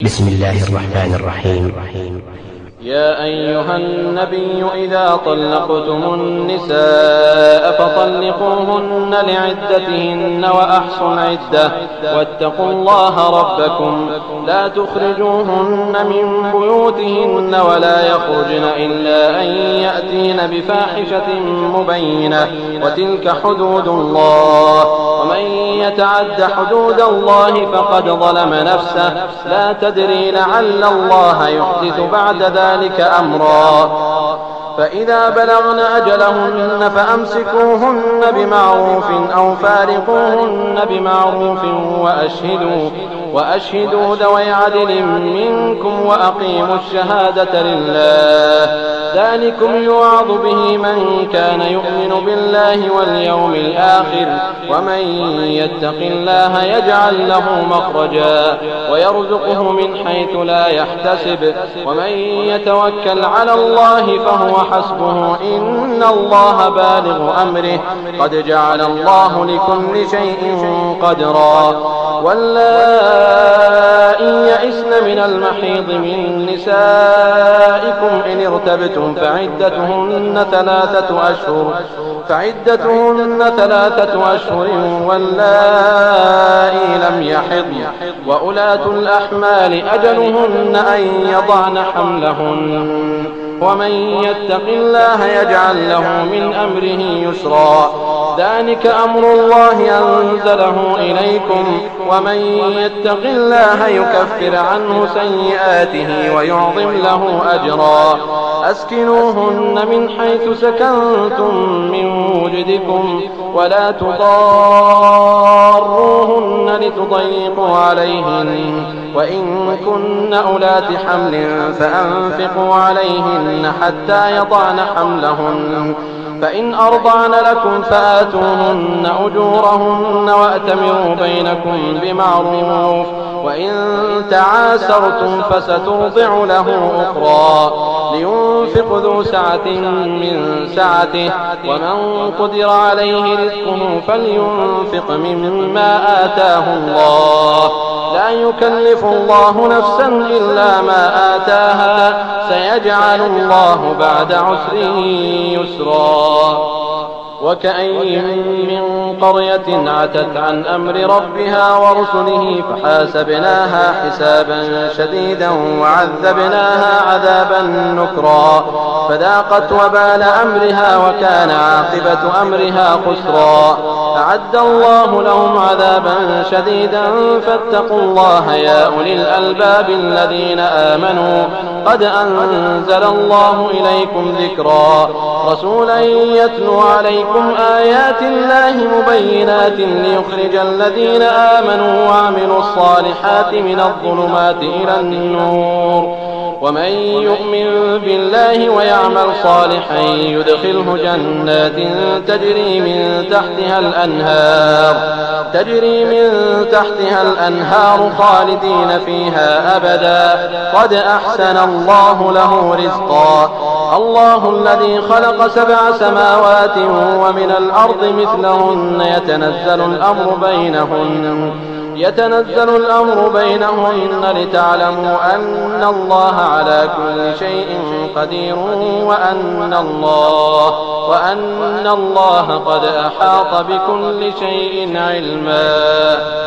بسم الله الرحمن الرحيم. يا أيها النبي إذا طلقتم النساء فطلقوهن لعدتهن وأحصوا العدة واتقوا الله ربكم لا تخرجوهن من بيوتهن ولا يخرجن إلا أن يأتين بفاحشة مبينة وتلك حدود الله ومن يتعد حدود الله فقد ظلم نفسه لا تدري لعل الله يحدث بعد ذلك أمرا فإذا بلغن أجلهن فأمسكوهن بمعروف أو فارقوهن بمعروف وأشهدوا ذوي عدل منكم وأقيموا الشهادة لله ذلكم يوعظ به من كان يؤمن بالله واليوم الآخر ومن يتق الله يجعل له مخرجا ويرزقه من حيث لا يحتسب ومن يتوكل على الله فهو حسبه إن الله بالغ أمره قد جعل الله لكل شيء قدرا واللائي يئسن من المحيض من نسائكم إن ارتبتم فعدتهن ثلاثة أشهر واللائي لم يحضن وأولاة الأحمال أجلهن أن يضعن حملهن ومن يتق الله يجعل له من أمره يسرا ذلك أمر الله أنزله إليكم ومن يتق الله يكفر عنه سيئاته ويعظم له أجرا أسكنوهن من حيث سكنتم من وجدكم ولا تضاروهن لتضيقوا عليهن وإن كن أولات حمل فأنفقوا عليهن حتى يضعن حملهن فإن أرضعن لكم فآتوهن أجورهن وأتمروا بينكم بمعروف وإن تعاسرتم فسترضع له أخرى لينفق ذو سعة من سعته ومن قدر عليه رزقه فلينفق مما آتاه الله لا يكلف الله نفسا إلا ما آتاها سيجعل الله بعد عسر يسرا وكأين من قرية عتت عن أمر ربها ورسله فحاسبناها حسابا شديدا وعذبناها عذابا نكرا فذاقت وبال أمرها وكان عاقبة أمرها خسرا أعد الله لهم عذابا شديدا فاتقوا الله يا أولي الألباب الذين آمنوا قد أنزل الله إليكم ذكرا رسولا يتلو عليكم آيات الله مبينات ليخرج الذين آمنوا وعملوا الصالحات من الظلمات إلى النور ومن يؤمن بالله ويعمل صالحا يدخله جنات تجري من تحتها الأنهار خالدين فيها أبدا قد أحسن الله له رزقا الله الذي خلق 7 سماوات ومن الأرض مثلهن يتنزل الأمر بينهن لتعلموا أن الله على كل شيء قدير وأن الله قد أحاط بكل شيء علما.